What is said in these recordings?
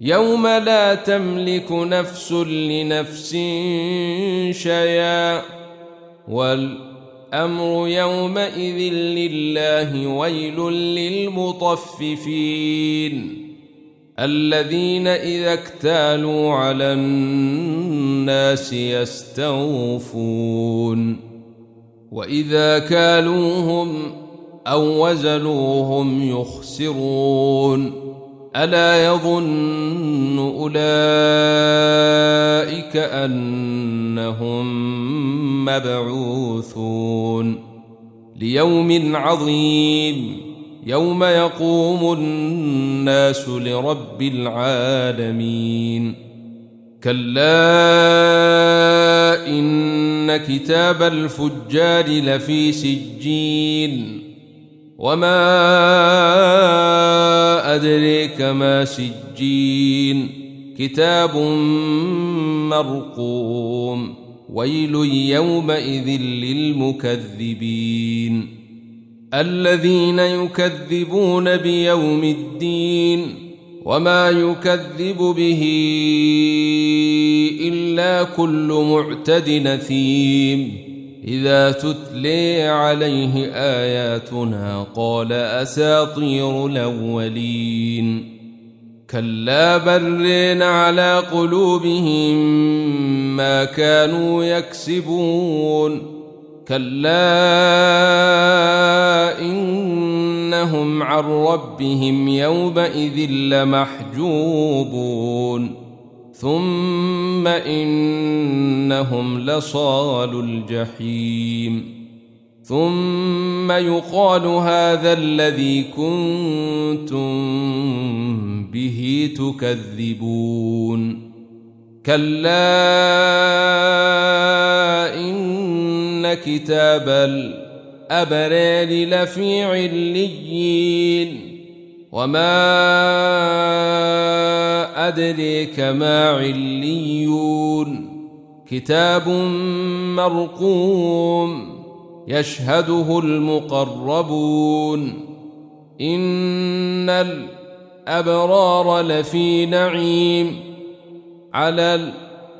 يوم لا تملك نفس لنفس شيئا والأمر يومئذ لله. ويل للمطففين الذين إذا اكتالوا على الناس يستوفون وإذا كالوهم أو وزنوهم يخسرون. ألا يظن أولئك أنهم مبعوثون ليوم عظيم يوم يقوم الناس لرب العالمين. كلا إن كتاب الفجار لفي سجين وما أدريك ما سجين كتاب مرقوم. ويل يومئذ للمكذبين الذين يكذبون بيوم الدين وما يكذب به إلا كل معتد نثيم إذا تتلي عليه آياتنا قال أساطير الأولين. كلا بل على قلوبهم ما كانوا يكسبون. كلا إنهم عن ربهم يومئذ لمحجوبون ثم إنهم لصالوا الجحيم ثم يقال هذا الذي كنتم به تكذبون. كلا إن كتاب الأبرار لفي عليين وما أدريك ما عليون كتاب مرقوم يشهده المقربون. إن الأبرار لفي نعيم على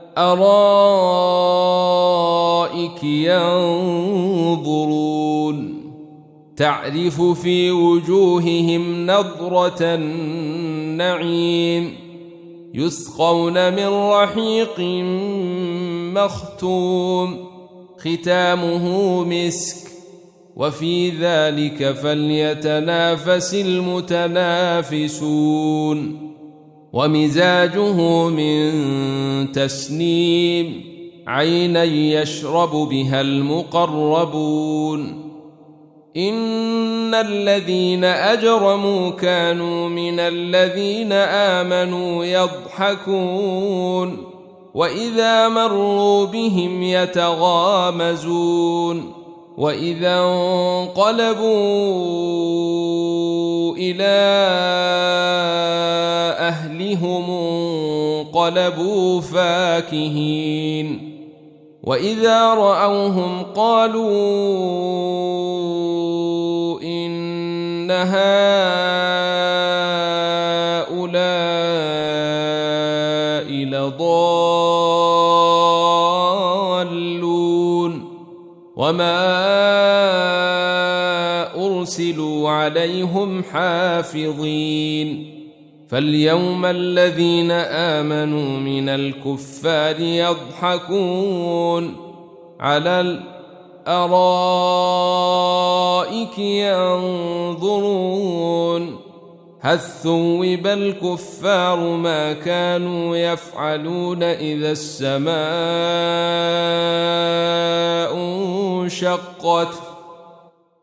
الأرائك ينظرون تعرف في وجوههم نضرة النعيم يسقون من رحيق مختوم ختامه مسك وفي ذلك فليتنافس المتنافسون. ومزاجه من تسنيم عينا يشرب بها المقربون. إن الذين أجرموا كانوا من الذين آمنوا يضحكون وإذا مروا بهم يتغامزون وإذا انقلبوا إلى أهلهم انقلبوا فاكهين وإذا رأوهم قالوا إن هؤلاء لضالون وما أرسلوا عليهم حافظين. فاليوم الذين آمنوا من الكفار يضحكون على الأرائك ينظرون هل ثوب الكفار ما كانوا يفعلون إذا السماء انشقت